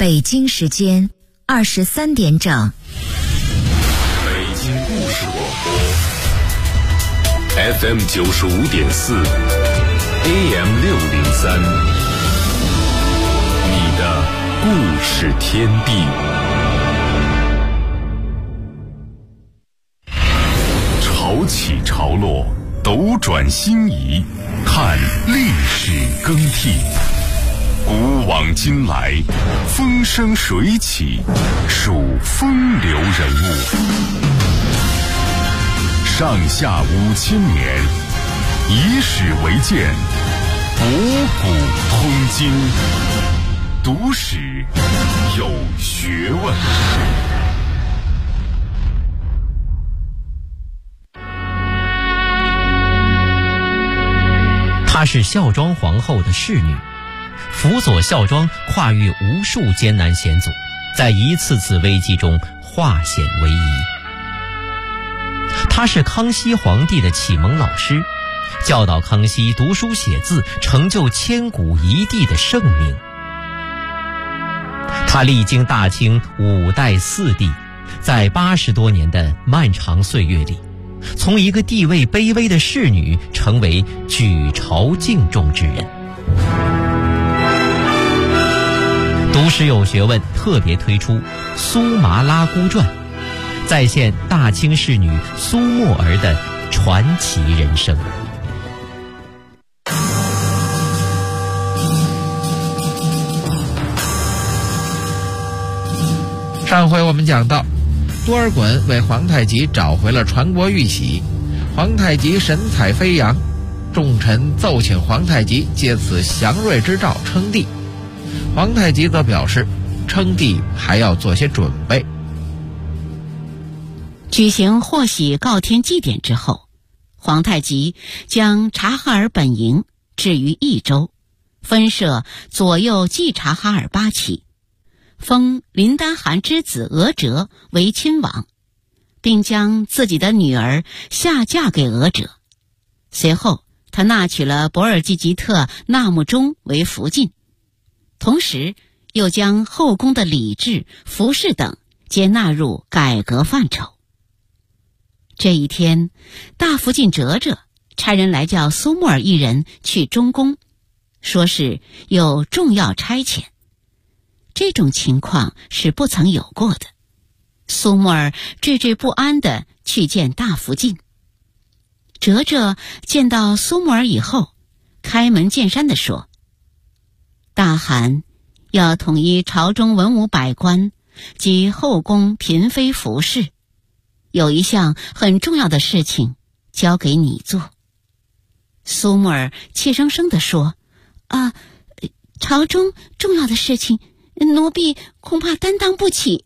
北京时间23点整。 北京故事广播 FM 95.4 AM 603，你的故事天地。潮起潮落，斗转星移，看历史更替。古往今来，风生水起，数风流人物。上下5000年，以史为鉴，博古通今，读史有学问。 她是孝庄皇后的侍女，辅佐孝庄跨越无数艰难险阻，在一次次危机中化险为夷。她是康熙皇帝的启蒙老师，教导康熙读书写字，成就千古一帝的盛名。她历经大清5代4帝，在80多年的漫长岁月里，从一个地位卑微的侍女成为举朝敬重之人。读史有学问特别推出《苏麻拉姑传》，再现大清侍女苏沫儿的传奇人生。 上回我们讲到，多尔衮为皇太极找回了传国玉玺，皇太极神采飞扬，众臣奏请皇太极借此祥瑞之兆称帝。皇太极则表示，称帝还要做些准备。 举行贺喜告天祭典之后，皇太极将察哈尔本营置于益州，分设左右继察哈尔8旗，封林丹汗之子额哲为亲王，并将自己的女儿下嫁给额哲。随后他纳娶了博尔济吉特纳木中为福晋，同时又将后宫的礼制、服饰等皆纳入改革范畴。这一天，大福晋哲哲差人来叫苏沫儿一人去中宫，说是有重要差遣。这种情况是不曾有过的。苏沫儿惴惴不安地去见大福晋。哲哲见到苏沫儿以后，开门见山地说：大汗要统一朝中文武百官及后宫嫔妃服饰，有一项很重要的事情交给你做。苏沫儿怯生生地说：朝中重要的事情，奴婢恐怕担当不起。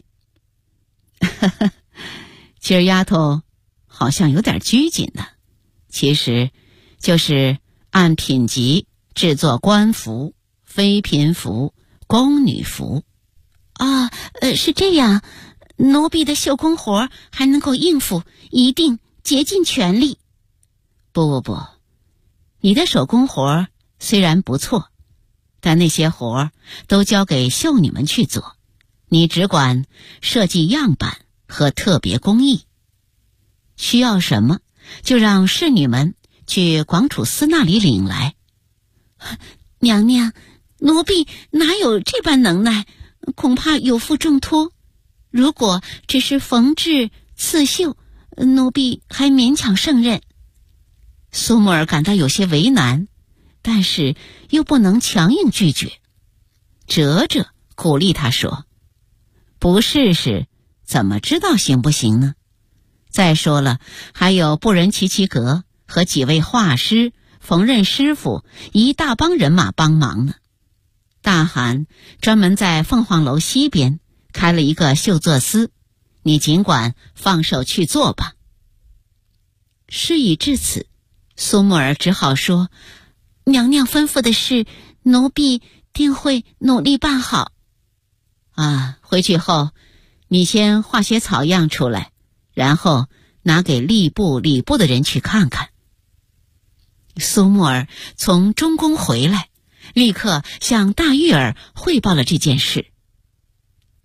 今儿丫头好像有点拘谨呢，其实就是按品级制作官服、妃嫔服、宫女服。是这样，奴婢的绣工活还能够应付，一定竭尽全力。不，你的手工活虽然不错，但那些活都交给绣女们去做，你只管设计样板和特别工艺。需要什么就让侍女们去广储司那里领来。娘娘，奴婢哪有这般能耐，恐怕有负重托。如果只是缝制、刺绣，奴婢还勉强胜任。苏沫儿感到有些为难，但是又不能强硬拒绝。哲哲鼓励他说：不试试怎么知道行不行呢？再说了，还有布人齐齐格和几位画师、缝纫师傅一大帮人马帮忙呢。大汗专门在凤凰楼西边开了一个绣作司，你尽管放手去做吧。事已至此，苏沫儿只好说：娘娘吩咐的事，奴婢定会努力办好。回去后你先画些草样出来，然后拿给吏部、礼部的人去看看。苏沫儿从中宫回来，立刻向大玉儿汇报了这件事。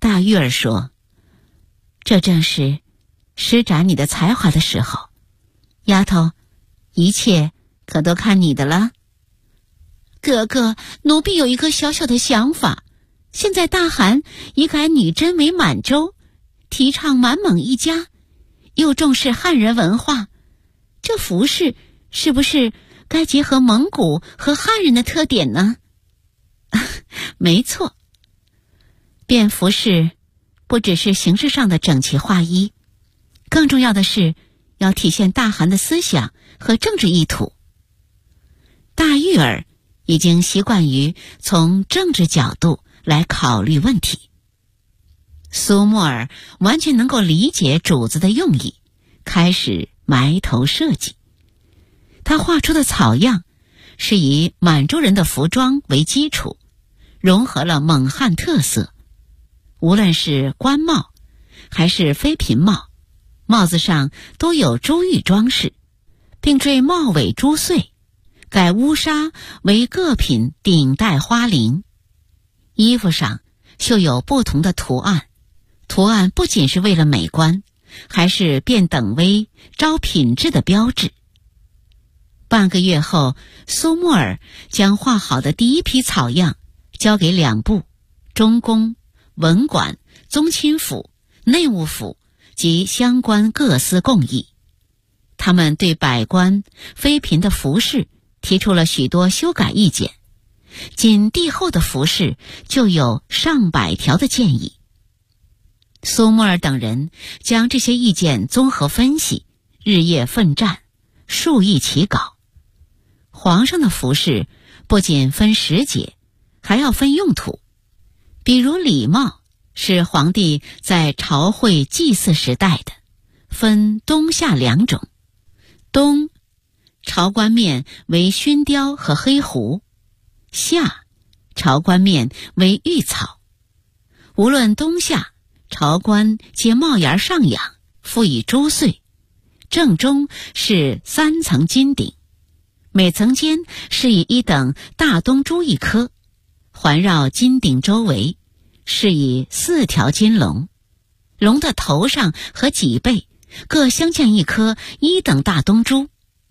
大玉儿说：“这正是施展你的才华的时候，丫头，一切可都看你的了。”哥哥，奴婢有一个小小的想法，现在大汗已改女真为满洲，提倡满蒙一家，又重视汉人文化，这服饰是不是该结合蒙古和汉人的特点呢？没错，便服饰不只是形式上的整齐划一，更重要的是要体现大汗的思想和政治意图。大玉儿已经习惯于从政治角度来考虑问题，苏沫儿完全能够理解主子的用意，开始埋头设计。他画出的草样是以满洲人的服装为基础，融合了蒙汉特色，无论是官帽还是妃嫔帽，帽子上都有珠玉装饰，并缀帽尾珠穗，改乌纱为各品顶戴花翎。衣服上绣有不同的图案，图案不仅是为了美观，还是辨等微、招品质的标志。半个月后，苏沫儿将画好的第一批草样交给两部中宫、文管、宗亲府、内务府及相关各司共议。他们对百官、妃嫔的服饰提出了许多修改意见，仅帝后的服饰就有上百条的建议。苏沫儿等人将这些意见综合分析，日夜奋战，数亿起稿。皇上的服饰不仅分时节，还要分用途。比如礼帽是皇帝在朝会祭祀时戴的，分冬夏两种。冬，朝冠面为熏貂和黑狐；夏，朝冠面为玉草。无论冬夏，朝冠皆帽檐上仰，附以珠穗，正中是3层金顶，每层间是以一等大东珠1颗，环绕金顶周围是以4条金龙，龙的头上和脊背各镶嵌1颗1等大东珠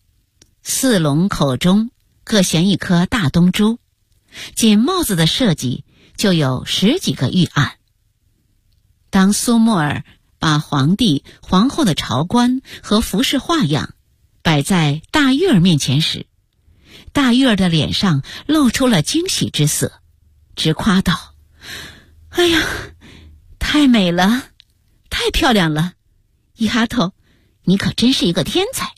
，4龙口中各衔1颗大东珠，仅帽子的设计就有10几个预案。当苏沫儿把皇帝、皇后的朝冠和服饰画样摆在大玉儿面前时，大玉儿的脸上露出了惊喜之色，直夸道：“哎呀，太美了，太漂亮了，丫头，你可真是一个天才。”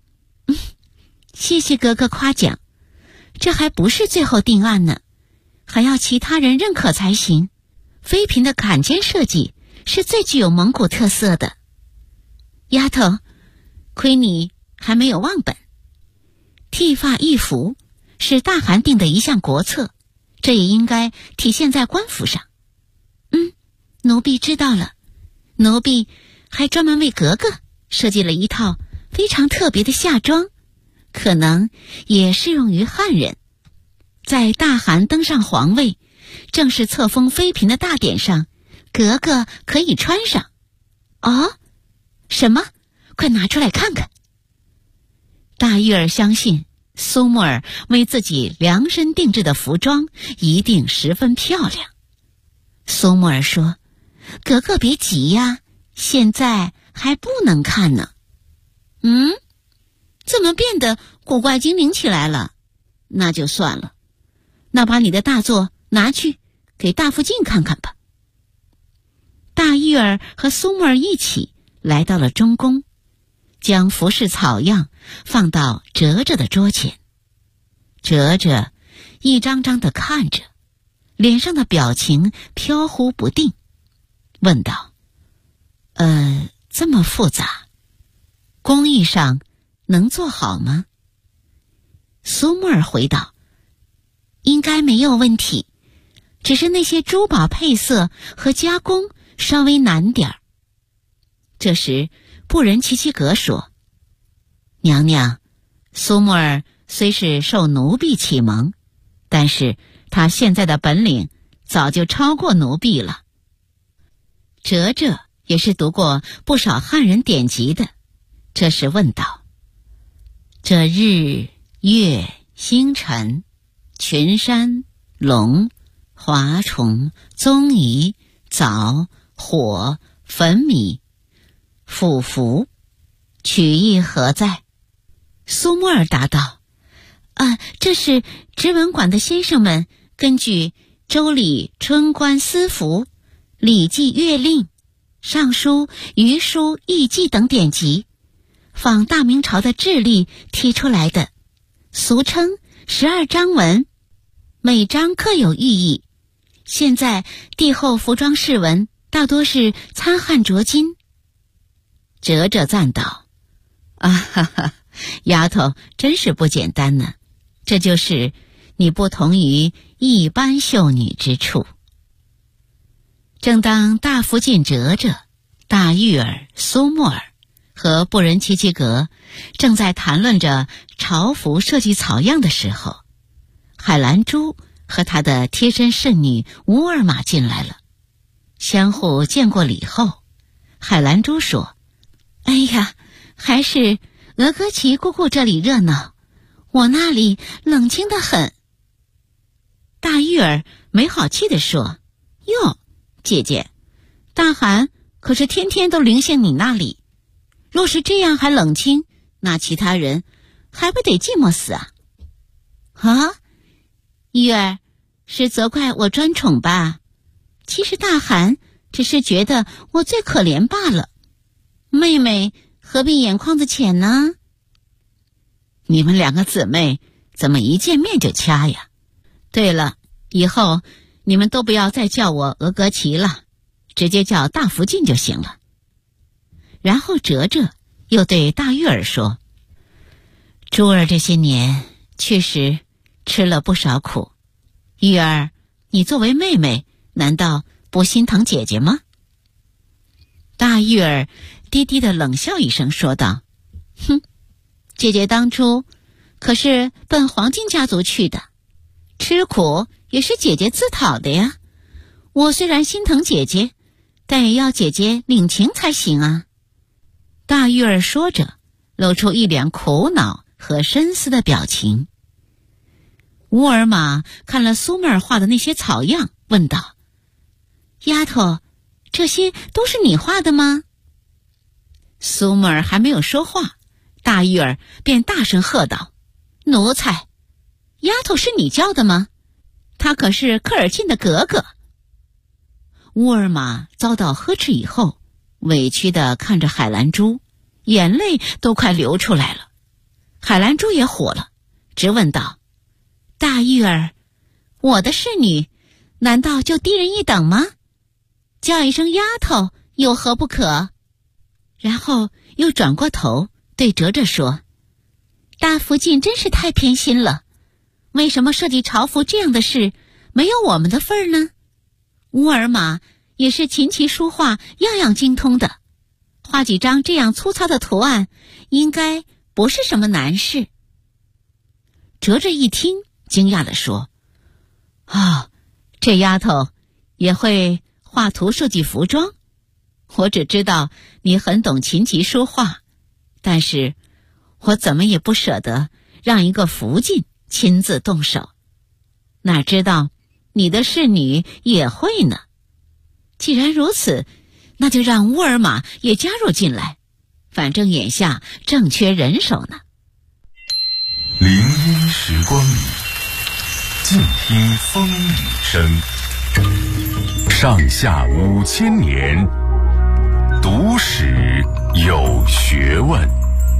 谢谢哥哥夸奖，这还不是最后定案呢，还要其他人认可才行。妃嫔的坎肩设计是最具有蒙古特色的。丫头，亏你还没有忘本。剃发易服是大汗定的一项国策，这也应该体现在官服上。奴婢知道了，奴婢还专门为格格设计了一套非常特别的夏装，可能也适用于汉人。在大汗登上皇位，正式册封妃嫔的大典上，格格可以穿上。哦，什么？快拿出来看看。大玉儿相信苏沫儿为自己量身定制的服装一定十分漂亮。苏沫儿说：“格格别急呀，现在还不能看呢。”怎么变得古怪精灵起来了？那就算了，那把你的大作拿去给大福晋看看吧。大玉儿和苏沫儿一起来到了中宫，将服饰草样放到哲哲的桌前。哲哲一张张地看着，脸上的表情飘忽不定，问道：“这么复杂，工艺上能做好吗？”苏沫儿回道：“应该没有问题，只是那些珠宝配色和加工稍微难点儿。”这时布仁齐齐格说：“娘娘，苏沫儿虽是受奴婢启蒙，但是她现在的本领早就超过奴婢了。” 哲哲也是读过不少汉人典籍的，这时问道：这日月星辰群山龙华虫宗仪藻火粉米腐符，取意何在？苏沫儿答道：这是直文馆的先生们根据周礼春官司符、礼记乐令、尚书虞书易记等典籍，仿大明朝的制例提出来的，俗称12章文，每章各有寓意。现在帝后服装饰文大多是参汉着今。哲哲赞道：丫头真是不简单呢，这就是你不同于一般秀女之处。正当大福晋哲哲、大玉儿、苏沫儿和布仁齐齐格正在谈论着朝服设计草样的时候，海兰珠和她的贴身侍女乌尔玛进来了。相互见过礼后，海兰珠说：哎呀，还是额格齐姑姑这里热闹，我那里冷清得很。大玉儿没好气地说：哟，姐姐，大汗可是天天都临幸你那里，若是这样还冷清，那其他人还不得寂寞死啊？玉儿是责怪我专宠吧？其实大汗只是觉得我最可怜罢了，妹妹何必眼眶子浅呢？你们两个姊妹怎么一见面就掐呀？对了，以后你们都不要再叫我额格齐了，直接叫大福晋就行了。然后哲哲又对大玉儿说：珠儿这些年确实吃了不少苦，玉儿，你作为妹妹，难道不心疼姐姐吗？大玉儿低低的冷笑一声说道：哼，姐姐当初可是奔黄金家族去的，吃苦也是姐姐自讨的呀。我虽然心疼姐姐，但也要姐姐领情才行啊。大玉儿说着，露出一脸苦恼和深思的表情。乌尔玛看了苏沫儿画的那些草样，问道：丫头，这些都是你画的吗？苏沫儿还没有说话，大玉儿便大声喝道：奴才，丫头是你教的吗？她可是科尔沁的格格。乌尔玛遭到呵斥以后，委屈地看着海兰珠，眼泪都快流出来了。海兰珠也火了，直问道：大玉儿，我的侍女难道就低人一等吗？叫一声丫头有何不可？然后又转过头对哲哲说：大福晋真是太偏心了，为什么设计朝服这样的事没有我们的份儿呢？乌尔玛也是琴棋书画样样精通的，画几张这样粗糙的图案应该不是什么难事。哲哲一听惊讶地说：这丫头也会画图设计服装？我只知道你很懂琴棋书画，但是我怎么也不舍得让一个福晋亲自动手，哪知道你的侍女也会呢。既然如此，那就让乌尔玛也加入进来，反正眼下正缺人手呢。 林荫时光里，静听风雨声。上下5000年，读史有学问。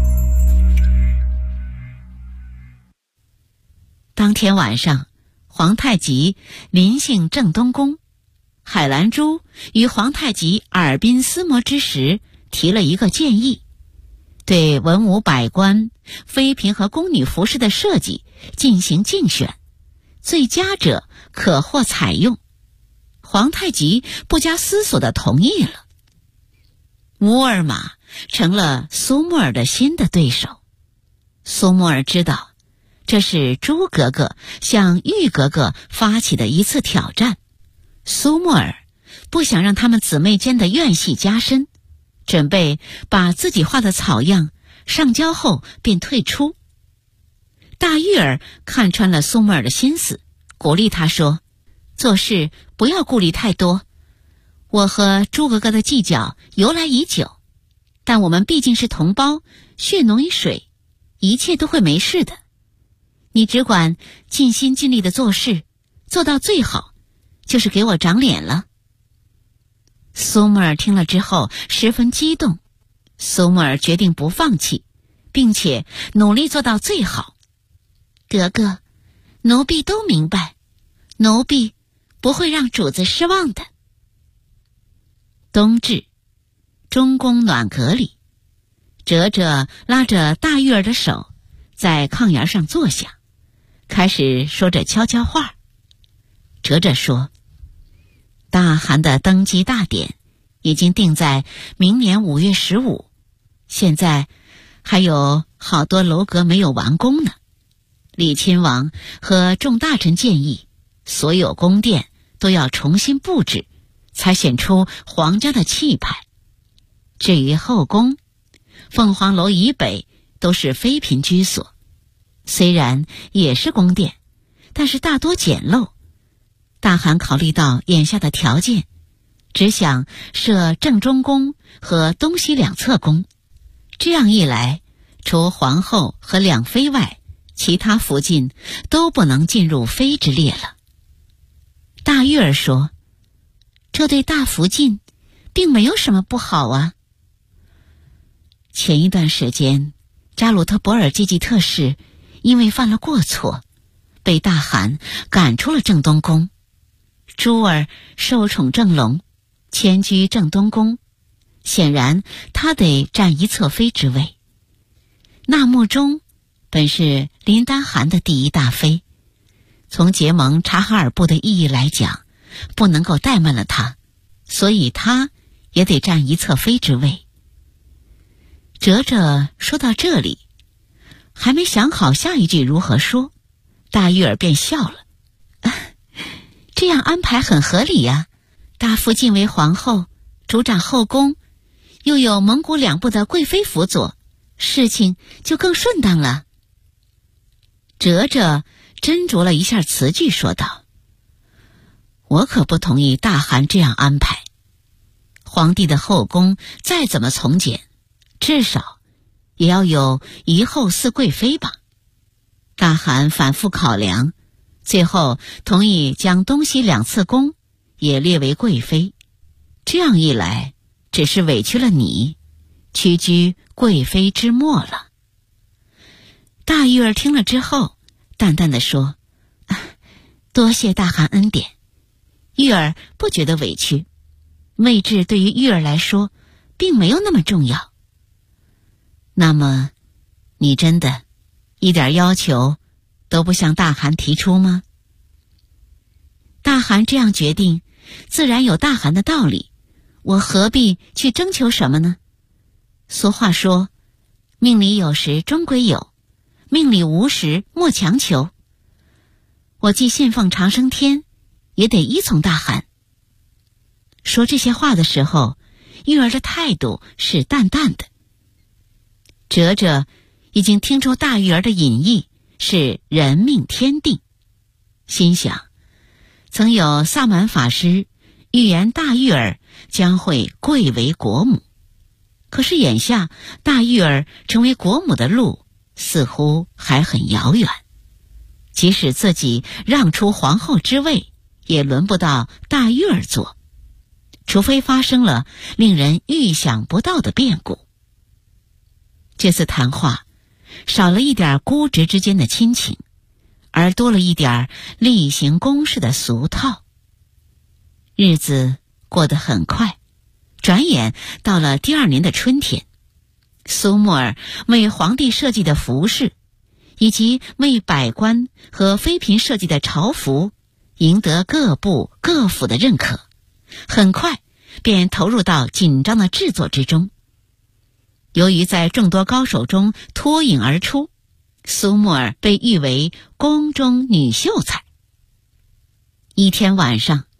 当天晚上，皇太极临幸正东宫，海兰珠于皇太极耳鬓厮磨之时提了一个建议，对文武百官、妃嫔和宫女服饰的设计进行竞选，最佳者可获采用。皇太极不加思索地同意了。乌尔玛成了苏沫儿的新的对手。苏沫儿知道这是朱格格向玉格格发起的一次挑战，苏沫儿不想让她们姊妹间的怨隙加深，准备把自己画的草样上交后便退出。大玉儿看穿了苏木尔的心思，鼓励他说：做事不要顾虑太多，我和朱格格的计较由来已久，但我们毕竟是同胞，血浓于水，一切都会没事的。你只管尽心尽力的做事，做到最好，就是给我长脸了。苏木尔听了之后十分激动，苏木尔决定不放弃，并且努力做到最好。格格，奴婢都明白，奴婢不会让主子失望的。冬至，中宫暖阁里，哲哲拉着大玉儿的手，在炕沿上坐下，开始说着悄悄话。哲哲说，大汗的登基大典已经定在明年5月15，现在还有好多楼阁没有完工呢。李亲王和众大臣建议，所有宫殿都要重新布置，才显出皇家的气派。至于后宫，凤凰楼以北都是妃嫔居所，虽然也是宫殿，但是大多简陋。大汗考虑到眼下的条件，只想设正中宫和东西两侧宫，这样一来，除皇后和两妃外，其他福晋都不能进入妃之列了。大玉儿说，这对大福晋并没有什么不好啊。前一段时间，扎鲁特博尔阶级特使因为犯了过错，被大汗赶出了正东宫。珠儿受宠正隆，迁居正东宫，显然他得占一侧妃之位。纳木中本是林丹汗的第一大妃，从结盟察哈尔部的意义来讲，不能够怠慢了他，所以他也得占一侧妃之位。哲哲说到这里，还没想好下一句如何说，大玉儿便笑了。这样安排很合理呀，大福晋为皇后，主掌后宫，又有蒙古两部的贵妃辅佐，事情就更顺当了。哲哲斟酌了一下词句，说道：我可不同意大汗这样安排。皇帝的后宫再怎么从简，至少也要有1后4贵妃吧。大汗反复考量，最后同意将东西两侧宫也列为贵妃。这样一来，只是委屈了你，屈居贵妃之末了。大玉儿听了之后，淡淡地说：多谢大汗恩典，玉儿不觉得委屈，位置对于玉儿来说并没有那么重要。那么你真的一点要求都不向大汗提出吗？大汗这样决定，自然有大汗的道理，我何必去征求什么呢？俗话说，命里有时终归有，命里无时莫强求。我既信奉长生天，也得依从大汗。说这些话的时候，玉儿的态度是淡淡的。哲哲已经听出大玉儿的隐意是人命天定，心想，曾有萨满法师预言大玉儿将会贵为国母，可是眼下大玉儿成为国母的路似乎还很遥远，即使自己让出皇后之位，也轮不到大玉儿做，除非发生了令人预想不到的变故。这次谈话少了一点姑侄之间的亲情，而多了一点例行公事的俗套。日子过得很快，转眼到了第2年的春天。苏木尔为皇帝设计的服饰，以及为百官和妃嫔设计的朝服，赢得各部各府的认可，很快便投入到紧张的制作之中。由于在众多高手中脱颖而出，苏木尔被誉为宫中女秀才。一天晚上，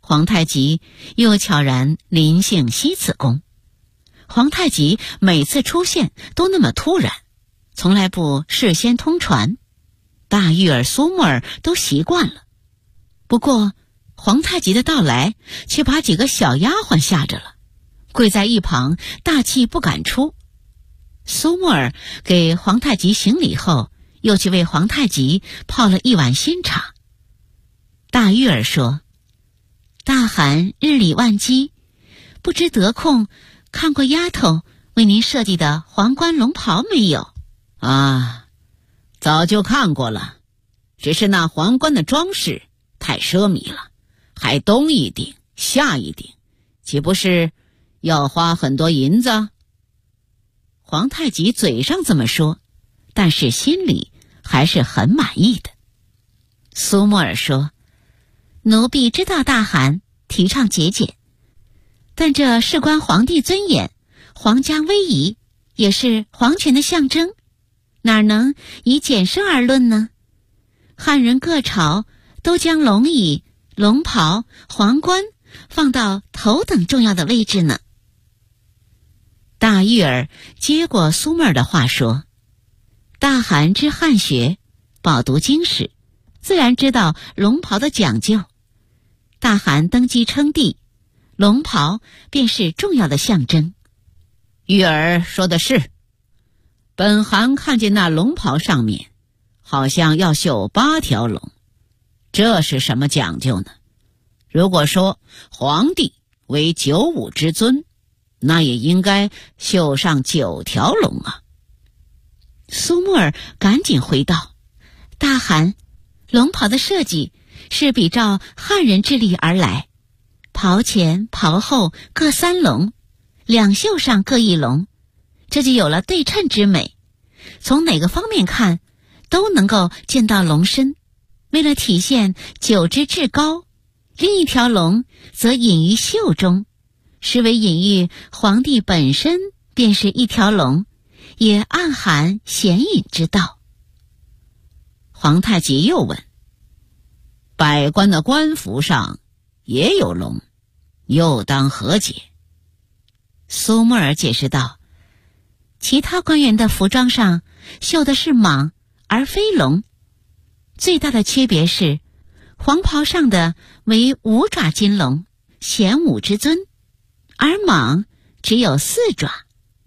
皇太极又悄然临幸西慈宫。皇太极每次出现都那么突然，从来不事先通传，大玉儿、苏木儿都习惯了。不过皇太极的到来却把几个小丫鬟吓着了，跪在一旁大气不敢出。苏木儿给皇太极行礼后，又去为皇太极泡了一碗新茶。大玉儿说：“大汗日理万机，不知得空看过丫头为您设计的皇冠龙袍没有？” 啊，早就看过了，只是那皇冠的装饰太奢靡了，还东一顶下一顶，岂不是要花很多银子？ 皇太极嘴上这么说，但是心里还是很满意的。苏木儿说：“奴婢知道大汗提倡节俭，但这事关皇帝尊严，皇家威仪，也是皇权的象征，哪能以简奢而论呢？汉人各朝都将龙椅、龙袍、皇冠放到头等重要的位置呢。”大玉儿接过苏妹儿的话说：“大汗知汉学，饱读经史，自然知道龙袍的讲究。大汗登基称帝，龙袍便是重要的象征。” 玉儿说的是，本汗看见那龙袍上面好像要绣8条龙，这是什么讲究呢？如果说皇帝为9五之尊，那也应该绣上9条龙啊。 苏木儿赶紧回道：“大汗，龙袍的设计是比照汉人之礼而来，袍前袍后各3龙，两袖上各1龙，这就有了对称之美。从哪个方面看都能够见到龙身。为了体现9之至高，另一条龙则隐于袖中，实为隐喻皇帝本身便是一条龙，也暗含显隐之道。” 皇太极又问：“百官的官服上也有龙，又当何解？” 苏木儿解释道：“其他官员的服装上绣的是蟒而非龙，最大的区别是黄袍上的为5爪金龙，显5之尊，而蟒只有4爪。”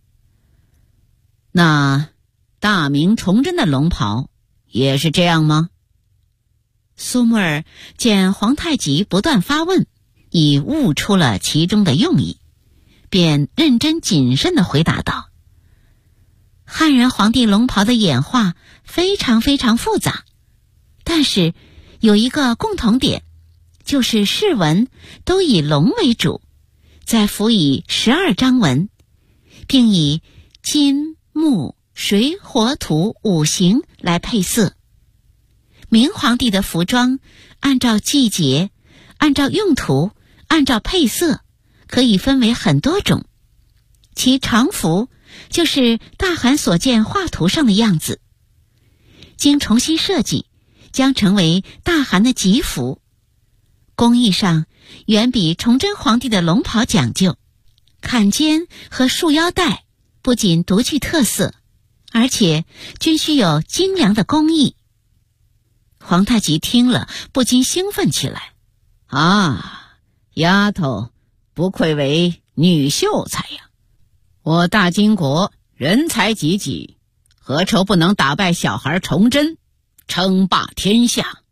那大明崇祯的龙袍也是这样吗？ 苏木儿见皇太极不断发问，已悟出了其中的用意，便认真谨慎地回答道：“汉人皇帝龙袍的演化非常非常复杂，但是有一个共同点，就是饰纹都以龙为主，再辅以12章纹，并以金、木、水、火、土5行来配色。明皇帝的服装按照季节、按照用途、按照配色，可以分为很多种。其常服就是大汗所见画图上的样子，经重新设计，将成为大汗的吉服。工艺上远比崇祯皇帝的龙袍讲究，坎肩和束腰带不仅独具特色，而且均需有精良的工艺。皇太极听了不禁兴奋起来：“ 啊，丫头不愧为女秀才呀！我大金国人才济济，何愁不能打败小孩崇祯，称霸天下？”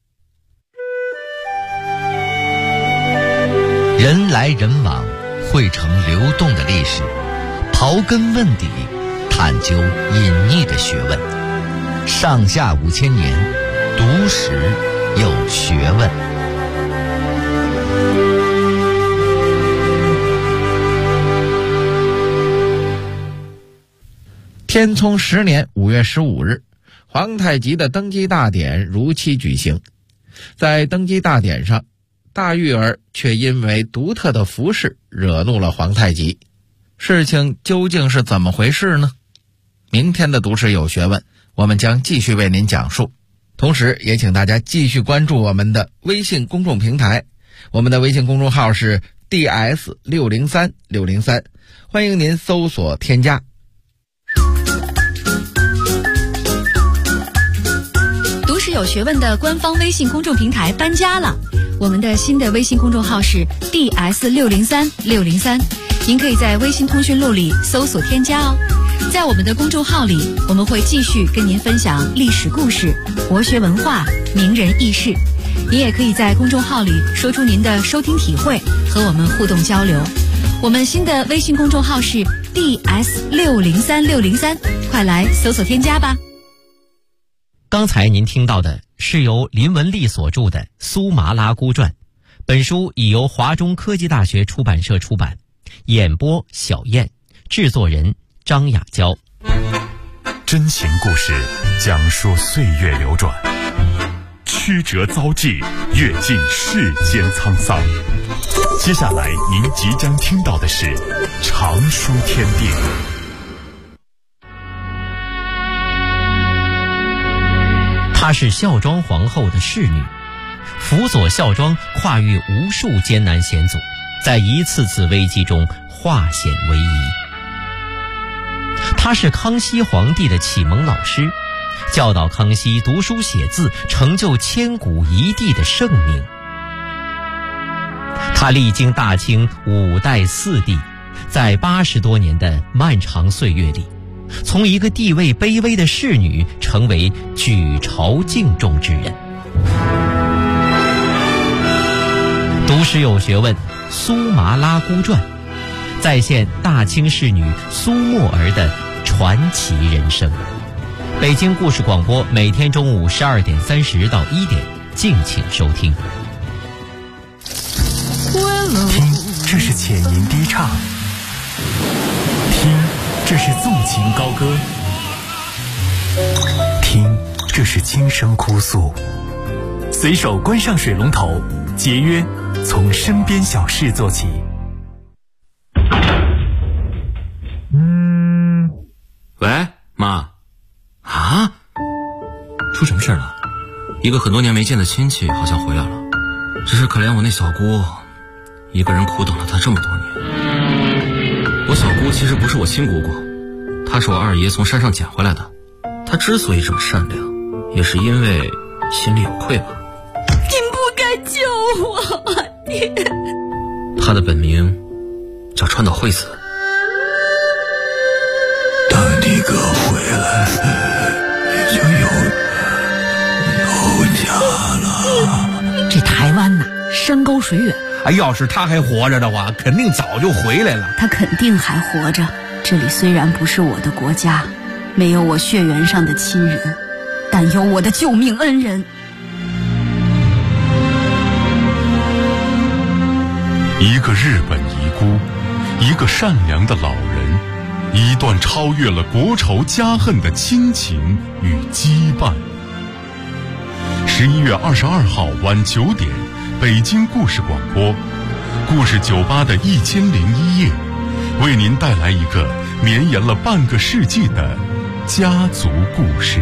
人来人往，汇成流动的历史，刨根问底，探究隐匿的学问。上下5000年，读史有学问。 天聪10年5月15日，皇太极的登基大典如期举行。在登基大典上，大玉儿却因为独特的服饰惹怒了皇太极。事情究竟是怎么回事呢？明天的读史有学问，我们将继续为您讲述。同时也请大家继续关注我们的微信公众平台， 我们的微信公众号是 DS603603，欢迎您搜索添加。 读史有学问的官方微信公众平台搬家了，我们的新的微信公众号是 DS603603，您可以在微信通讯录里搜索添加哦。在我们的公众号里，我们会继续跟您分享历史故事、国学文化、名人轶事。您也可以在公众号里说出您的收听体会，和我们互动交流。我们新的微信公众号是 DS603603，快来搜索添加吧。 刚才您听到的是由林文丽所著的《苏麻拉姑传》，本书已由华中科技大学出版社出版，演播小燕，制作人张雅娇。 真情故事讲述岁月流转，曲折遭际，阅尽世间沧桑。接下来您即将听到的是《长书天地》。 她是孝庄皇后的侍女，辅佐孝庄跨越无数艰难险阻，在一次次危机中化险为夷。她是康熙皇帝的启蒙老师，教导康熙读书写字，成就千古一帝的盛名。他历经大清5代4帝，在80多年的漫长岁月里，从一个地位卑微的侍女成为举朝敬重之人。读史有学问，苏麻拉姑传，再现大清侍女苏沫儿的传奇人生。北京故事广播每天中午12点30到1点，敬请收听。 听，这是浅吟低唱；听，这是纵情高歌；听，这是轻声哭诉。随手关上水龙头，节约从身边小事做起。 喂，妈。啊？出什么事了？一个很多年没见的亲戚好像回来了，只是可怜我那小姑，一个人苦等了她这么多年。我小姑其实不是我亲姑姑，她是我二爷从山上捡回来的。她之所以这么善良，也是因为心里有愧吧。 您不该救我，爹。 她的本名叫川岛惠子。 等你哥回来，你就有家了。 这台湾呐，山高水远。 要是他还活着的话，肯定早就回来了。 他肯定还活着。这里虽然不是我的国家，没有我血缘上的亲人，但有我的救命恩人。 一个日本遗孤，一个善良的老人，一段超越了国仇家恨的亲情与羁绊。11月22号晚9点，北京故事广播，故事酒吧的1001夜，为您带来一个绵延了半个世纪的家族故事。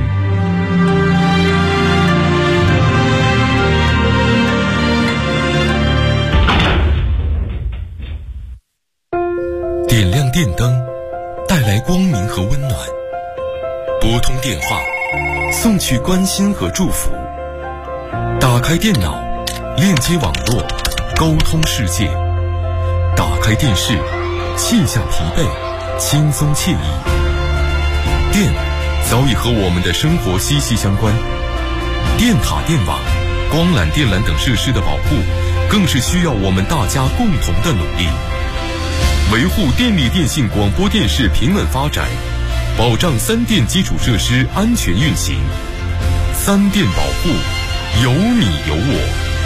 点亮电灯，带来光明和温暖；拨通电话，送去关心和祝福；打开电脑，链接网络，沟通世界；打开电视，卸下疲惫，轻松惬意。电早已和我们的生活息息相关，电塔、电网、光缆、电缆等设施的保护，更是需要我们大家共同的努力。维护电力电信广播电视平稳发展，保障3电基础设施安全运行。3电保护，有你有我。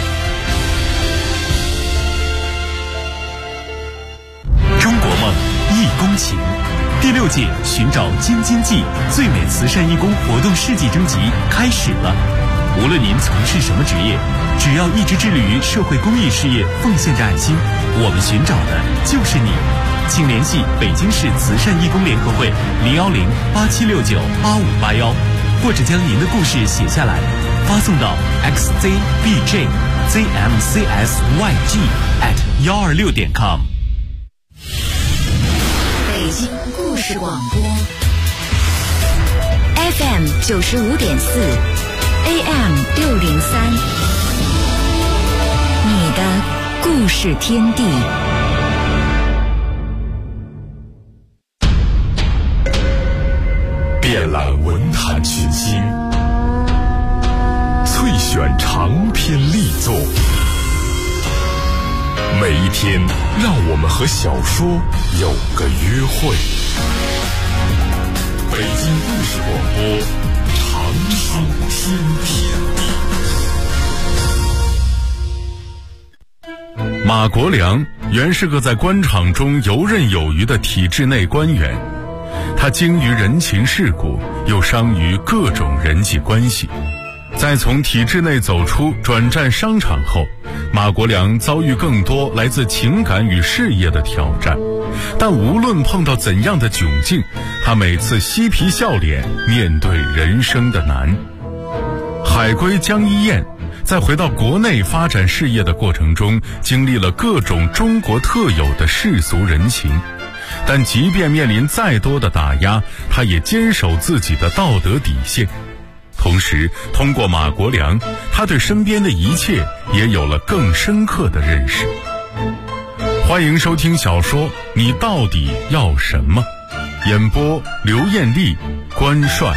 中国梦，义工情。第6届寻找京津冀最美慈善义工活动世纪征集开始了。无论您从事什么职业，只要一直致力于社会公益事业，奉献着爱心，我们寻找的就是你。请联系北京市慈善义工联合会010-8769-8581，或者将您的故事写下来，发送到 xzbj zmcsyg@126.com。 北京故事广播 FM 95.4 AM 603，你的故事天地。 遍览文坛群星，萃选长篇力作，每一天让我们和小说有个约会。北京故事广播，长生天地。马国良原是个在官场中游刃有余的体制内官员，他精于人情世故，又商于各种人际关系。在从体制内走出转战商场后，马国良遭遇更多来自情感与事业的挑战，但无论碰到怎样的窘境，他每次嬉皮笑脸面对人生的难。海归江一燕在回到国内发展事业的过程中，经历了各种中国特有的世俗人情，但即便面临再多的打压，他也坚守自己的道德底线。同时通过马国良，他对身边的一切也有了更深刻的认识。欢迎收听小说《你到底要什么》，演播刘艳丽、关帅。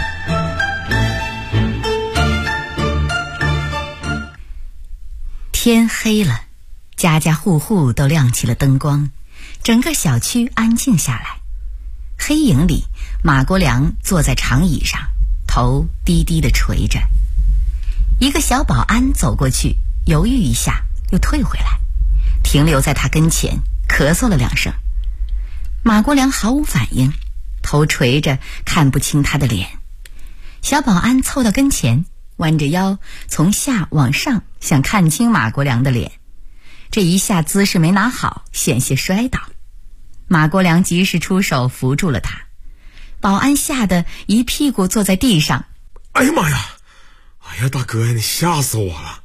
天黑了，家家户户都亮起了灯光，整个小区安静下来。黑影里，马国良坐在长椅上，头低低地垂着。一个小保安走过去，犹豫一下又退回来，停留在他跟前，咳嗽了2声。马国良毫无反应，头垂着，看不清他的脸。小保安凑到跟前，弯着腰从下往上，想看清马国良的脸。这一下姿势没拿好，险些摔倒。马国良及时出手扶住了他，保安吓得一屁股坐在地上。 哎呀妈呀！哎呀，大哥呀，你吓死我了！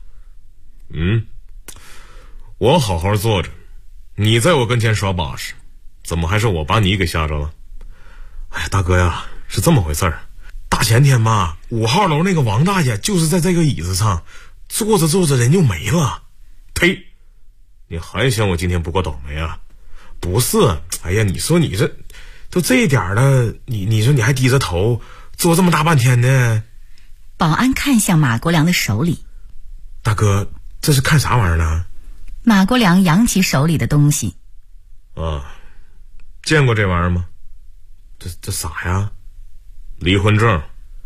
我好好坐着，你在我跟前耍把式，怎么还是我把你给吓着了？哎呀，大哥呀，是这么回事儿。大前天吧，5号楼那个王大爷就是在这个椅子上坐着坐着人就没了。呸！你还想我今天不够倒霉啊？不是，哎呀，你说你这都这一点了，你说你还低着头坐这么大半天呢？ 保安看向马国良的手里。 大哥，这是看啥玩意儿呢？ 马国良扬起手里的东西。 啊，见过这玩意儿吗？这啥呀？离婚证。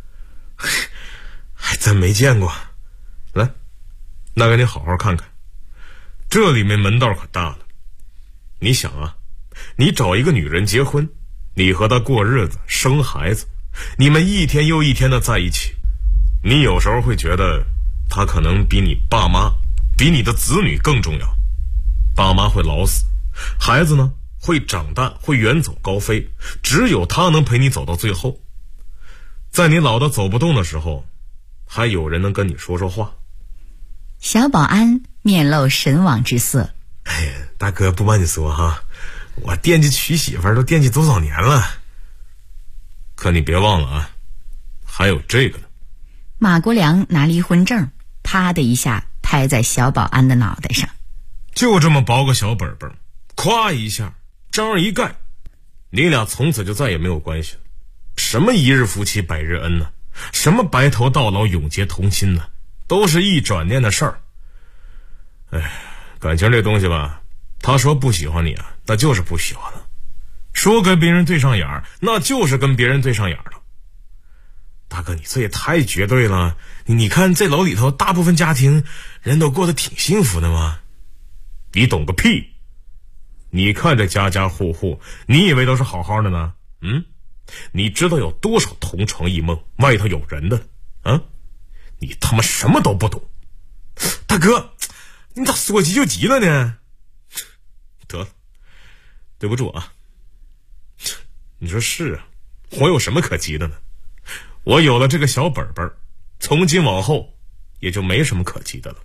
还真没见过。来，那给你好好看看，这里面门道可大了。你想啊，你找一个女人结婚，你和她过日子生孩子，你们一天又一天的在一起，你有时候会觉得她可能比你爸妈，比你的子女更重要。爸妈会老死，孩子呢会长大，会远走高飞，只有她能陪你走到最后。在你老的走不动的时候，还有人能跟你说说话。 小保安面露神往之色。 哎呀，大哥，不瞒你说哈，我惦记娶媳妇儿都惦记多少年了。可你别忘了啊，还有这个呢。 马国良拿离婚证，啪的一下拍在小保安的脑袋上。 就这么薄个小本本，咵一下，章一盖，你俩从此就再也没有关系了。什么一日夫妻百日恩呢？什么白头到老永结同心呢？都是一转念的事儿。哎，感情这东西吧，他说不喜欢你啊，那就是不喜欢了；说跟别人对上眼儿，那就是跟别人对上眼儿了。大哥，你这也太绝对了！你看这楼里头大部分家庭人都过得挺幸福的吗？你懂个屁！你看这家家户户，你以为都是好好的呢？你知道有多少同床异梦，外头有人的啊？你他妈什么都不懂！大哥，你咋说急就急了呢？得了，对不住啊。你说是啊，我有什么可急的呢？我有了这个小本本，从今往后也就没什么可急的了。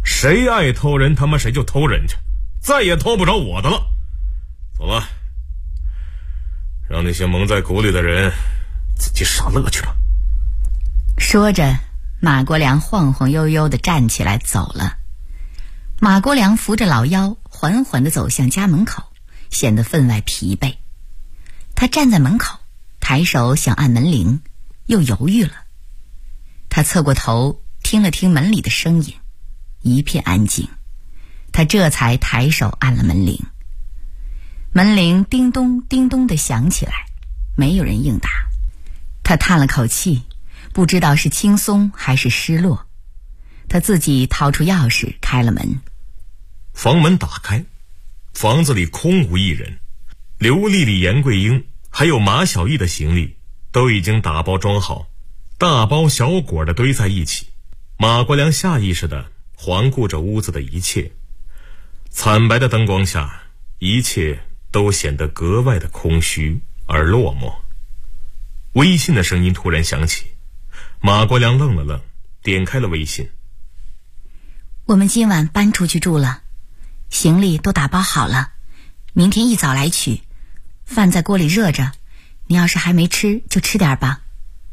谁爱偷人他妈谁就偷人去，再也偷不着我的了。走吧，让那些蒙在鼓里的人自己傻乐去吧。 说着，马国良晃晃悠悠地站起来走了。马国良扶着老腰缓缓地走向家门口，显得分外疲惫。他站在门口，抬手想按门铃，又犹豫了。他侧过头听了听门里的声音，一片安静。他这才抬手按了门铃。门铃叮咚叮咚地响起来，没有人应答。他叹了口气，不知道是轻松还是失落。他自己掏出钥匙开了门。 房门打开，房子里空无一人。刘丽丽、严桂英还有马小艺的行李都已经打包装好，大包小裹的堆在一起。马国良下意识地环顾着屋子的一切，惨白的灯光下，一切都显得格外的空虚而落寞。微信的声音突然响起，马国良愣了愣，点开了微信。 我们今晚搬出去住了，行李都打包好了，明天一早来取，饭在锅里热着，你要是还没吃就吃点吧。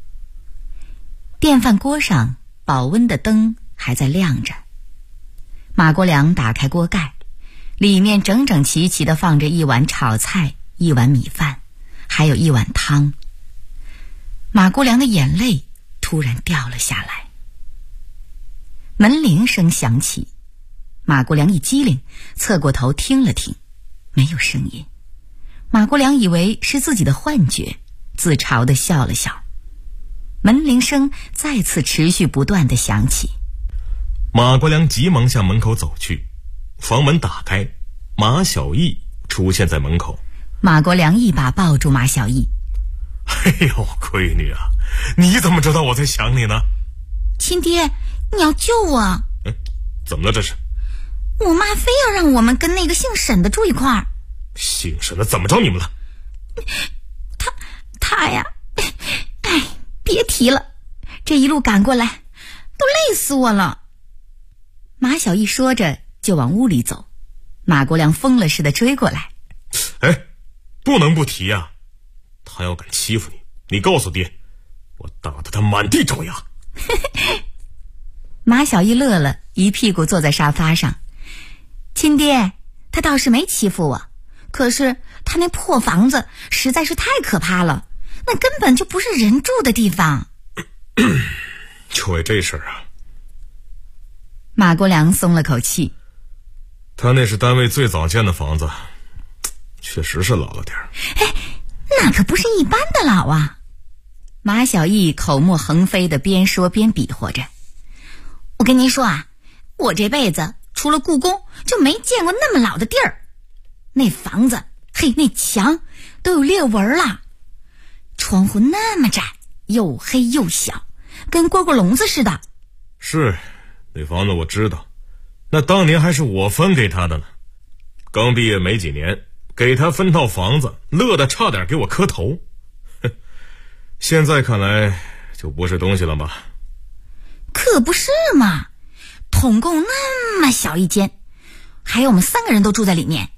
电饭锅上保温的灯还在亮着。马国良打开锅盖，里面整整齐齐地放着一碗炒菜，一碗米饭，还有一碗汤。马国良的眼泪突然掉了下来。门铃声响起，马国良一激灵，侧过头听了听，没有声音。马国良以为是自己的幻觉，自嘲地笑了笑。门铃声再次持续不断地响起。 马国良急忙向门口走去，房门打开，马小艺出现在门口。 马国良一把抱住马小艺。 哎呦，闺女啊，你怎么知道我在想你呢？ 亲爹，你要救我。 怎么了这是？ 我妈非要让我们跟那个姓沈的住一块儿。 姓沈的怎么着你们了？ 他呀，哎，别提了，这一路赶过来都累死我了。 马小艺说着就往屋里走，马国良疯了似的追过来。 哎，不能不提啊，他要敢欺负你，你告诉爹，我打得他满地找牙。 马小艺乐了，一屁股坐在沙发上。 亲爹，他倒是没欺负我，可是他那破房子实在是太可怕了，那根本就不是人住的地方。 就为这事儿啊？ 马国良松了口气。 他那是单位最早建的房子，确实是老了点儿。 哎，那可不是一般的老啊。 马小艺口沫横飞的边说边比划着。 我跟您说啊，我这辈子除了故宫就没见过那么老的地儿。那房子，嘿，那墙都有裂纹了，窗户那么窄，又黑又小，跟蝈蝈笼子似的。 是，那房子我知道，那当年还是我分给他的呢。刚毕业没几年，给他分套房子，乐得差点给我磕头。现在看来就不是东西了吧？ 可不是嘛，统共那么小一间，还有我们3个人都住在里面。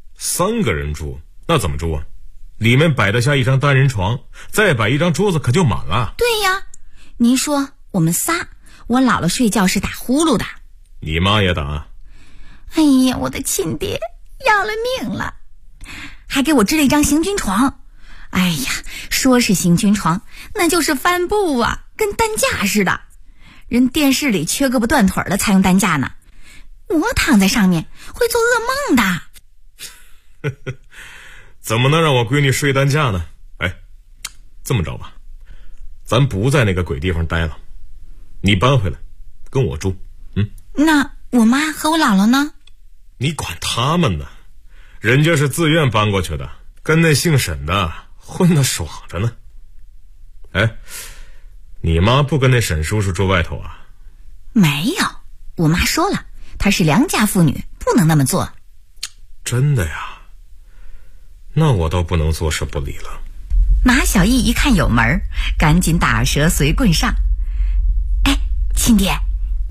3个人住，那怎么住啊？里面摆得下一张单人床，再摆一张桌子可就满了。 对呀，您说我们仨，我姥姥睡觉是打呼噜的。 你妈也打？ 哎呀，我的亲爹要了命了，还给我支了一张行军床。哎呀，说是行军床，那就是帆布啊，跟担架似的。人电视里缺胳膊断腿的才用担架呢，我躺在上面会做噩梦的。 怎么能让我闺女睡担架呢？哎，这么着吧，咱不在那个鬼地方待了，你搬回来跟我住。 那我妈和我姥姥呢？ 你管他们呢，人家是自愿搬过去的，跟那姓沈的混得爽着呢。哎，你妈不跟那沈叔叔住外头啊？ 没有，我妈说了，她是良家妇女，不能那么做。 真的呀？那我倒不能坐视不理了。 马小艺一看有门，赶紧打蛇随棍上。 哎，亲爹，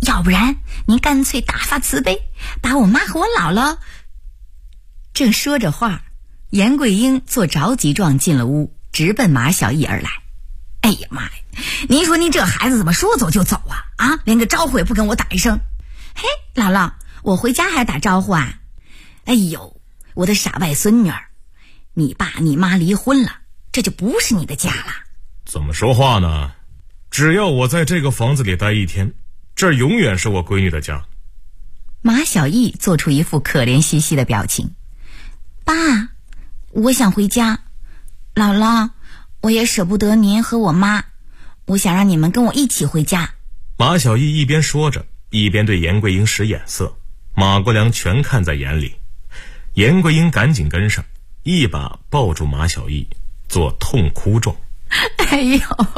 要不然您干脆大发慈悲，把我妈和我姥姥…… 正说着话，严桂英做着急状进了屋，直奔马小艺而来。 哎呀妈呀，您说您这孩子怎么说走就走啊？连个招呼也不跟我打一声。嘿，姥姥，我回家还打招呼啊？哎呦，我的傻外孙女儿，你爸你妈离婚了，这就不是你的家了。 怎么说话呢？只要我在这个房子里待一天，这儿永远是我闺女的家。 马小艺做出一副可怜兮兮的表情。 爸，我想回家。姥姥，我也舍不得您和我妈，我想让你们跟我一起回家。 马小艺一边说着，一边对严桂英使眼色，马国良全看在眼里。严桂英赶紧跟上，一把抱住马小艺，做痛哭状。 哎呦，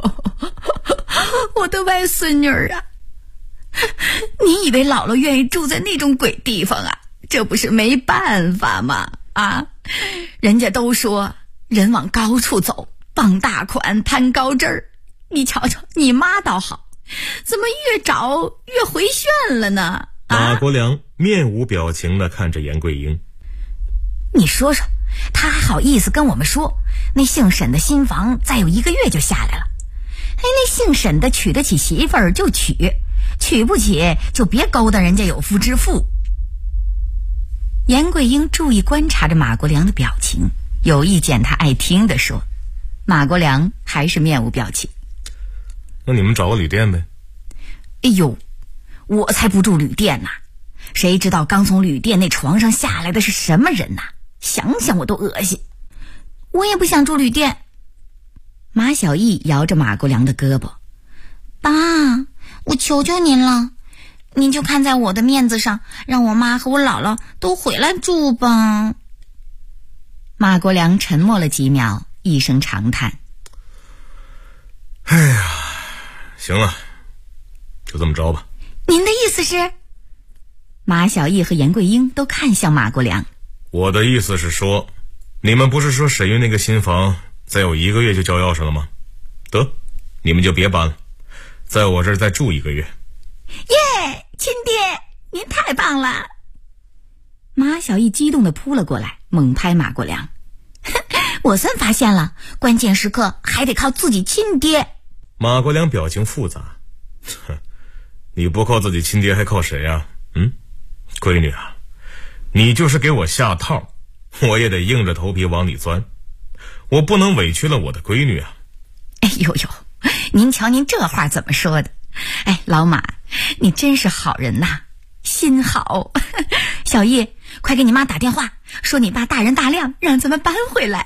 我的外孙女儿啊！你以为姥姥愿意住在那种鬼地方啊？这不是没办法吗？啊，人家都说人往高处走，傍大款，贪高枝儿。你瞧瞧，你妈倒好，怎么越找越回旋了呢？ 马国良面无表情地看着严桂英。 你说说，他还好意思跟我们说，那姓沈的新房再有1个月就下来了。哎，那姓沈的娶得起媳妇儿就娶，娶不起就别勾搭人家有夫之妇。 严桂英注意观察着马国良的表情，有意见他爱听的说。马国良还是面无表情。 那你们找个旅店呗。 哎呦，我才不住旅店呢，谁知道刚从旅店那床上下来的是什么人呐？想想我都恶心。我也不想住旅店。 马小艺摇着马国良的胳膊。 爸，我求求您了，您就看在我的面子上，让我妈和我姥姥都回来住吧。 马国良沉默了几秒，一声长叹。 哎呀，行了，就这么着吧。 您的意思是？ 马小艺和严桂英都看向马国良。 我的意思是说，你们不是说沈玉那个新房再有1个月就交钥匙了吗？得，你们就别搬了，在我这儿再住1个月。 耶，亲爹，您太棒了！ 马小艺激动地扑了过来，猛拍马国良。 我算发现了，关键时刻还得靠自己亲爹。 马国良表情复杂。你不靠自己亲爹还靠谁啊？闺女啊，你就是给我下套，我也得硬着头皮往里钻，我不能委屈了我的闺女啊。 哎呦呦，您瞧您这话怎么说的？哎，老马，你真是好人呐，心好。 小艺，快给你妈打电话，说你爸大人大量，让咱们搬回来。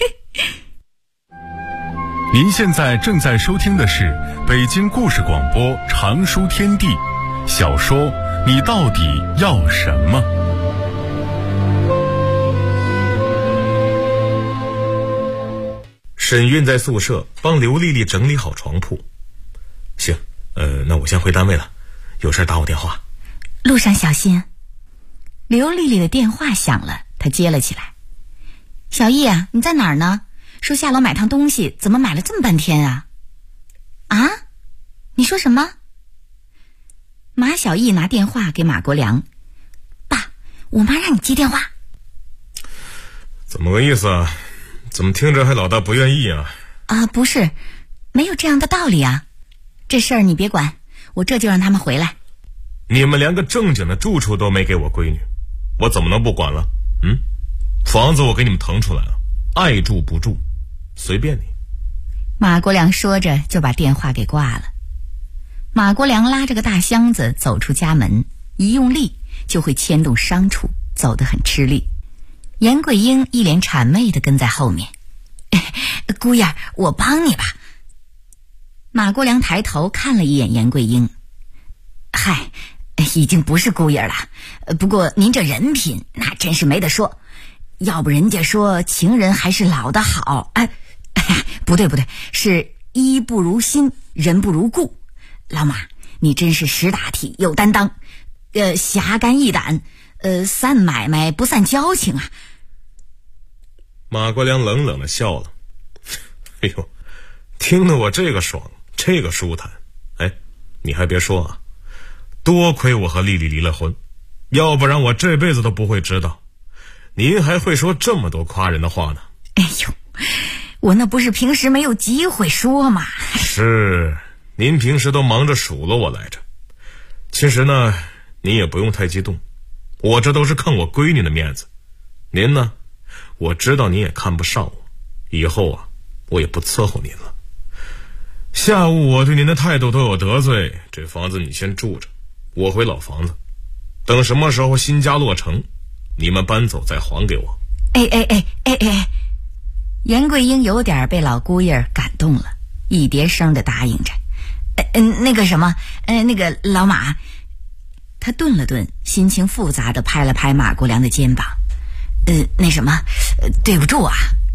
您现在正在收听的是北京故事广播长书天地小说《你到底要什么》。 沈韵在宿舍帮刘丽丽整理好床铺。行，那我先回单位了，有事打我电话。 路上小心。 刘丽丽的电话响了，她接了起来。 小艺啊，你在哪儿呢？说下楼买趟东西，怎么买了这么半天啊？啊？你说什么？ 马小艺拿电话给马国良。 爸，我妈让你接电话。 怎么个意思啊？怎么听着还老大不愿意啊？ 不是，没有这样的道理啊。这事儿你别管，我这就让他们回来。 你们连个正经的住处都没给我闺女，我怎么能不管了？房子我给你们腾出来了，爱住不住随便你。 马国良说着就把电话给挂了。马国良拉着个大箱子走出家门，一用力就会牵动伤处，走得很吃力。严桂英一脸谄媚地跟在后面。 姑爷，我帮你吧。 马国良抬头看了一眼严桂英。 嗨，已经不是姑爷了，不过您这人品那真是没得说，要不人家说情人还是老的好。不对，是衣不如新，人不如故。老马，你真是识大体有担当，侠肝义胆，散买卖不散交情啊。 马国良冷冷地笑了。哎呦，听得我这个爽，这个舒坦。你还别说啊， 多亏我和丽丽离了婚，要不然我这辈子都不会知道您还会说这么多夸人的话呢。 哎呦，我那不是平时没有机会说吗？ 是，您平时都忙着数落我来着。其实呢，您也不用太激动，我这都是看我闺女的面子。您呢，我知道您也看不上我，以后啊，我也不伺候您了。下午我对您的态度都有得罪，这房子你先住着，我回老房子，等什么时候新家落成，你们搬走再还给我。 严桂英有点被老姑爷感动了，一叠声的答应着。那个老马，他顿了顿，心情复杂的拍了拍马国良的肩膀。对不住啊。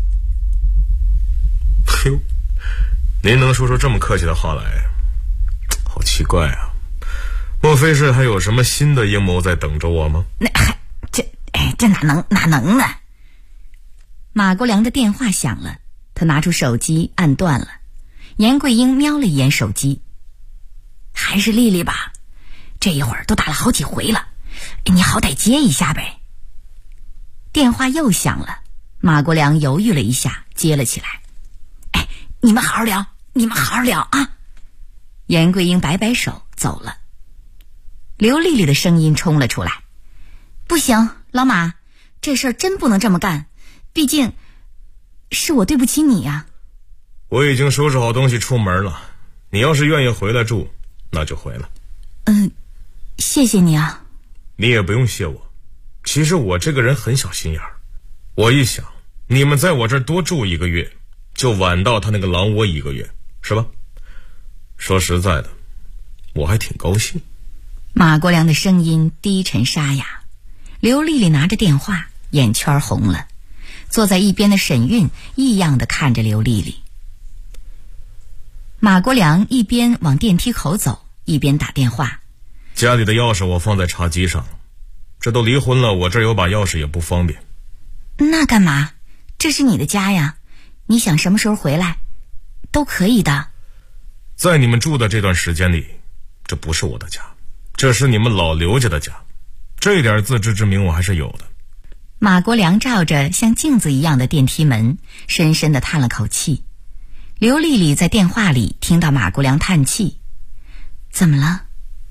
哟，您能说出这么客气的话来，好奇怪啊！莫非是还有什么新的阴谋在等着我吗？ 这哪能呢？马国良的电话响了，他拿出手机按断了。严桂英瞄了一眼手机，还是丽丽吧，这一会儿都打了好几回了，你好歹接一下呗。电话又响了，马国良犹豫了一下，接了起来。你们好好聊啊！严桂英摆摆手走了。刘丽丽的声音冲了出来：不行，老马，这事儿真不能这么干，毕竟是我对不起你呀。 我已经收拾好东西出门了，你要是愿意回来住，那就回来。 谢谢你啊。 你也不用谢我，其实我这个人很小心眼儿，我一想你们在我这儿多住1个月，就晚到他那个狼窝1个月，是吧？说实在的，我还挺高兴。 马国良的声音低沉沙哑。刘丽丽拿着电话，眼圈红了。坐在一边的沈韵异样地看着刘丽丽。马国良一边往电梯口走，一边打电话。 家里的钥匙我放在茶几上，这都离婚了，我这儿有把钥匙也不方便。 那干嘛？这是你的家呀，你想什么时候回来都可以的。 在你们住的这段时间里，这不是我的家，这是你们老刘家的家，这点自知之明我还是有的。 马国良照着像镜子一样的电梯门，深深地叹了口气。刘丽丽在电话里听到马国良叹气。怎么了？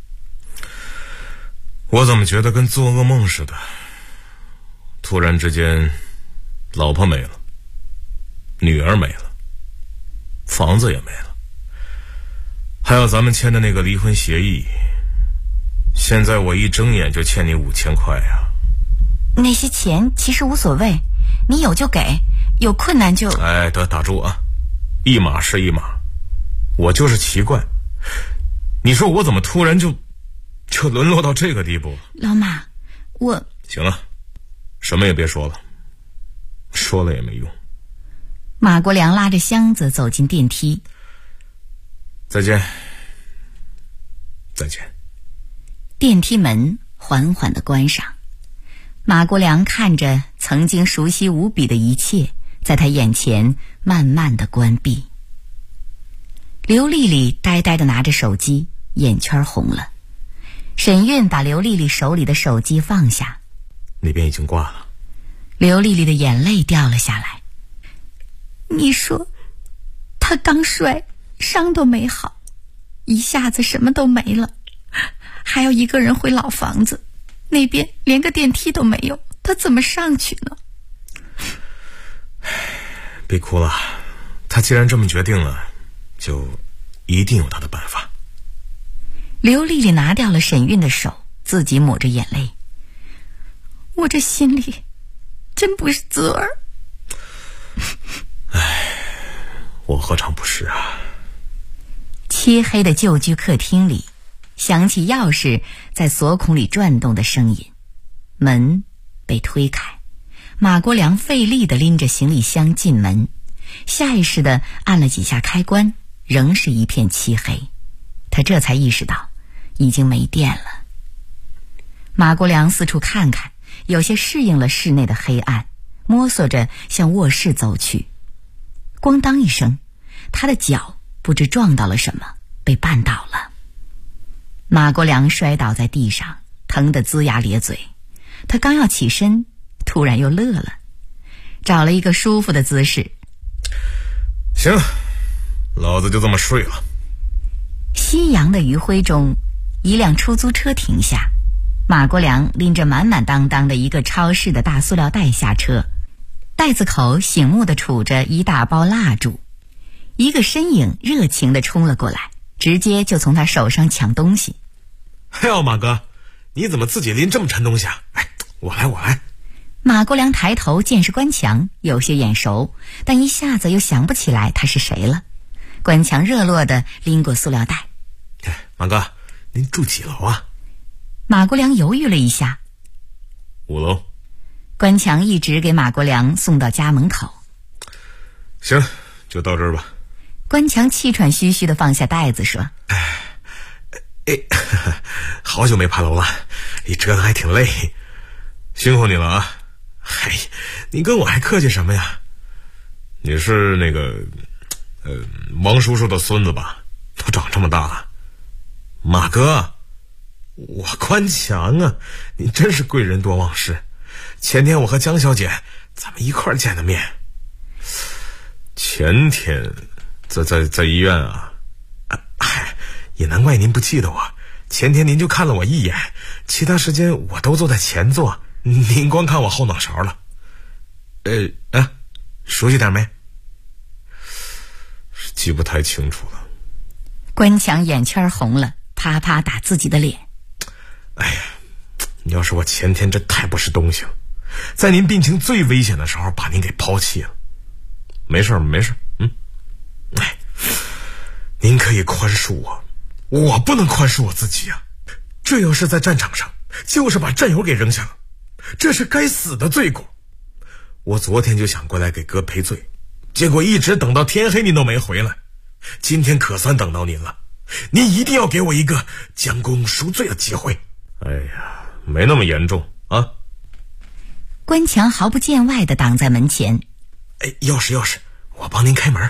我怎么觉得跟做噩梦似的？突然之间，老婆没了，女儿没了，房子也没了，还有咱们签的那个离婚协议。现在我一睁眼就欠你5000块呀。 那些钱其实无所谓，你有就给，有困难就…… 得打住啊，一码是一码。我就是奇怪，你说我怎么突然就沦落到这个地步？ 老马，我…… 行了，什么也别说了，说了也没用。 马国良拉着箱子走进电梯。 再见。再见。 电梯门缓缓地关上。马国良看着曾经熟悉无比的一切，在他眼前慢慢地关闭。刘丽丽呆呆地拿着手机，眼圈红了。沈韵把刘丽丽手里的手机放下。 那边已经挂了。 刘丽丽的眼泪掉了下来。你说他刚摔，伤都没好，一下子什么都没了，还要一个人回老房子，那边连个电梯都没有，他怎么上去呢？ 别哭了，他既然这么决定了，就一定有他的办法。 刘丽丽拿掉了沈韵的手，自己抹着眼泪。我这心里真不是滋味儿。 我何尝不是啊。 漆黑的旧居客厅里，响起钥匙在锁孔里转动的声音。门被推开，马国良费力地拎着行李箱进门，下意识地按了几下开关，仍是一片漆黑。他这才意识到已经没电了。马国良四处看看，有些适应了室内的黑暗，摸索着向卧室走去。咣当一声，他的脚不知撞到了什么，被绊倒了。 马国良摔倒在地上，疼得龇牙咧嘴。他刚要起身，突然又乐了，找了一个舒服的姿势。 行，老子就这么睡了。 夕阳的余晖中，一辆出租车停下，马国良拎着满满当当的一个超市的大塑料袋下车，袋子口醒目地杵着一大包蜡烛。一个身影热情地冲了过来，直接就从他手上抢东西。 哎呦，马哥，你怎么自己拎这么沉东西啊？哎，我来。 马国良抬头见是关强，有些眼熟，但一下子又想不起来他是谁了。关强热络地拎过塑料袋。 马哥，您住几楼啊？ 马国良犹豫了一下。 5楼。 关强一直给马国良送到家门口。 行，就到这儿吧。 关强气喘吁吁地放下袋子说： 好久没爬楼了，折腾还挺累，辛苦你了啊。嗨，你跟我还客气什么呀？你是那个王叔叔的孙子吧？都长这么大了。马哥，我关强啊，你真是贵人多忘事。前天我和江小姐咱们一块儿见的面。前天在医院啊。嗨，也难怪您不记得我。前天您就看了我一眼，其他时间我都坐在前座，您光看我后脑勺了。熟悉点没？记不太清楚了。 关强眼圈红了，啪啪打自己的脸。 哎呀，要是我前天真太不是东西了，在您病情最危险的时候把您给抛弃了。没事，您可以宽恕我，我不能宽恕我自己啊！这要是在战场上，就是把战友给扔下了，这是该死的罪过。我昨天就想过来给哥赔罪，结果一直等到天黑您都没回来。今天可算等到您了，您一定要给我一个将功赎罪的机会。哎呀，没那么严重啊！ 关强毫不见外地挡在门前。 钥匙，我帮您开门。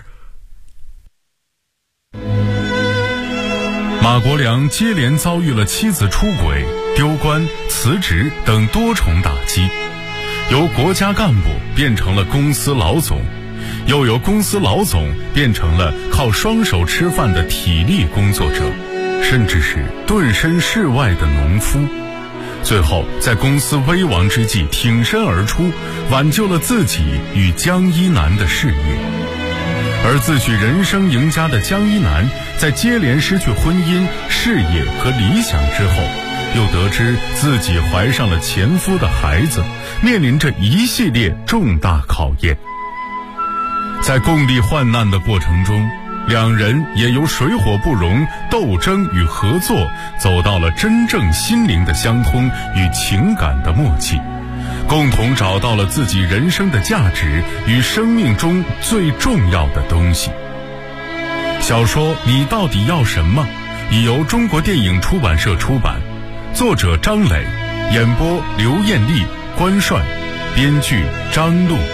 马国良接连遭遇了妻子出轨、丢官、辞职等多重打击，由国家干部变成了公司老总，又由公司老总变成了靠双手吃饭的体力工作者，甚至是顿身事外的农夫。最后在公司危亡之际挺身而出，挽救了自己与江一南的事业。而自诩人生赢家的江一南，在接连失去婚姻、事业和理想之后，又得知自己怀上了前夫的孩子，面临着一系列重大考验。在共历患难的过程中，两人也由水火不容、斗争与合作，走到了真正心灵的相通与情感的默契，共同找到了自己人生的价值与生命中最重要的东西。小说《你到底要什么》已由中国电影出版社出版，作者张磊，演播刘艳丽、关帅，编剧张璐。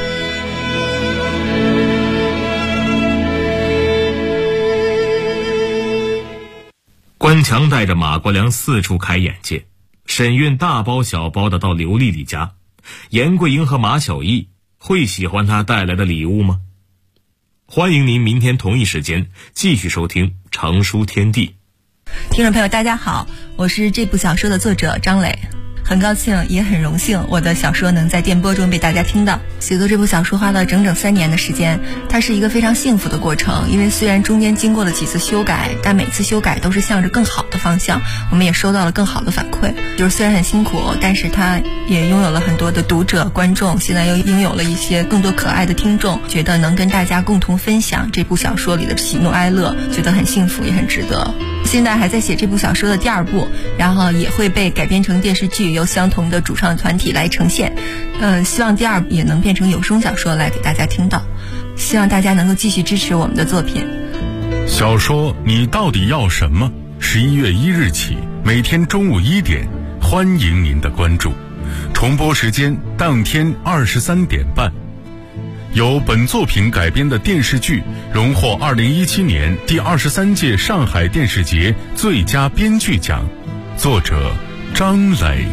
关强带着马国良四处开眼界，沈运大包小包的到刘丽丽家。严桂英和马小艺会喜欢他带来的礼物吗？欢迎您明天同一时间继续收听长书天地。 听众朋友大家好，我是这部小说的作者张磊，很高兴也很荣幸我的小说能在电波中被大家听到。写作这部小说花了整整3年的时间，它是一个非常幸福的过程，因为虽然中间经过了几次修改，但每次修改都是向着更好的方向，我们也收到了更好的反馈。就是虽然很辛苦，但是它也拥有了很多的读者观众，现在又拥有了一些更多可爱的听众，觉得能跟大家共同分享这部小说里的喜怒哀乐，觉得很幸福也很值得。现在还在写这部小说的第2部，然后也会被改编成电视剧，由相同的主创团体来呈现。希望第2部也能变成有声小说来给大家听到，希望大家能够继续支持我们的作品。 小说《你到底要什么》11月1日起，每天中午1点，欢迎您的关注。重播时间当天23点半。由本作品改编的电视剧荣获2017年第23届上海电视节最佳编剧奖作者张磊。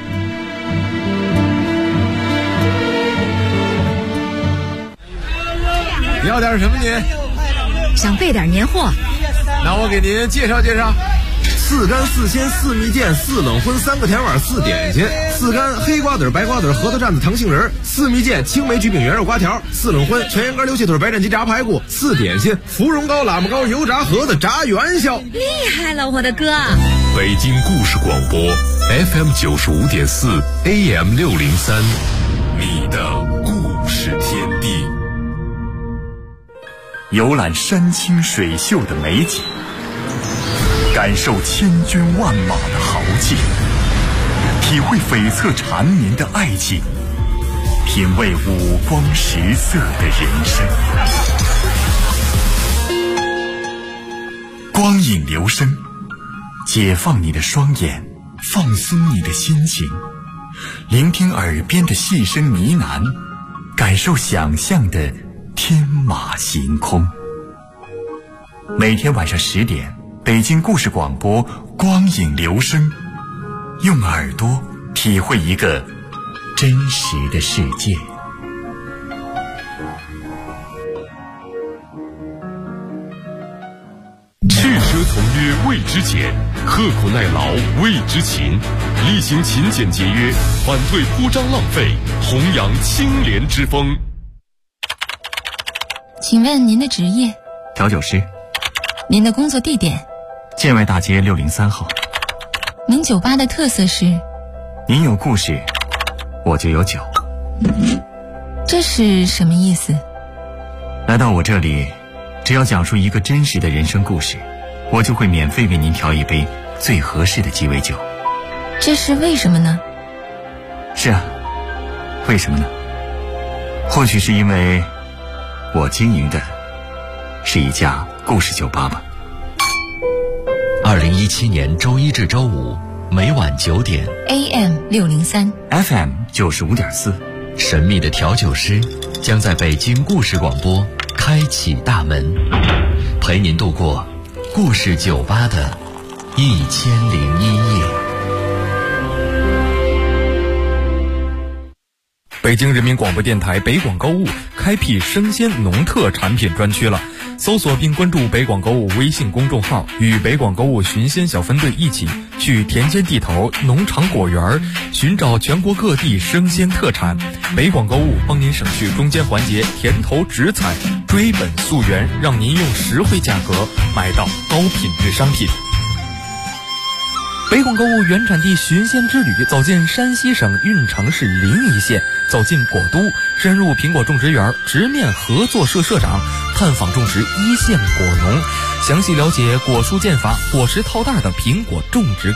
要点什么您？ 想备点年货。 那我给您介绍介绍。4干4鲜4蜜饯4冷荤3个甜碗4点心，4干黑瓜子白瓜子核桃蘸子糖杏仁，4蜜饯青梅焗饼圆肉瓜条，4冷荤全羊肝溜气腿白斩鸡炸排骨，4点心芙蓉糕喇嘛糕油炸盒子炸元宵。 厉害了，我的哥！ 北京故事广播 FM 95.4 AM 603，你的故事天地。 游览山清水秀的美景，感受千军万马的豪气，体会悱恻缠绵的爱情，品味五光十色的人生。光影留声，解放你的双眼，放松你的心情，聆听耳边的细声呢喃，感受想象的天马行空。每天晚上10点，北京故事广播光影留声，用耳朵体会一个真实的世界。 汽车从约未知俭，刻苦耐劳为之勤，厉行勤俭节约，反对铺张浪费，弘扬清廉之风。 请问您的职业？ 调酒师。 您的工作地点？ 建外大街603号。 您酒吧的特色是？ 您有故事，我就有酒。 这是什么意思？ 来到我这里，只要讲述一个真实的人生故事，我就会免费为您调一杯最合适的鸡尾酒。 这是为什么呢？ 是啊，为什么呢？或许是因为我经营的是一家故事酒吧吧。 2017年周一至周五每晚9点 AM 603 FM 95.4， 神秘的调酒师将在北京故事广播开启大门，陪您度过故事酒吧的1001夜。 北京人民广播电台北广购物开辟生鲜农特产品专区了，搜索并关注北广购物微信公众号，与北广购物寻鲜小分队一起去田间地头、农场果园寻找全国各地生鲜特产。北广购物帮您省去中间环节，田头直采，追本溯源，让您用实惠价格买到高品质商品。北广购物原产地寻鲜之旅，走进山西省运城市临沂县，走进果都，深入苹果种植园，直面合作社社长，探访种植一线果农，详细了解果蔬建法、果实套袋的苹果种植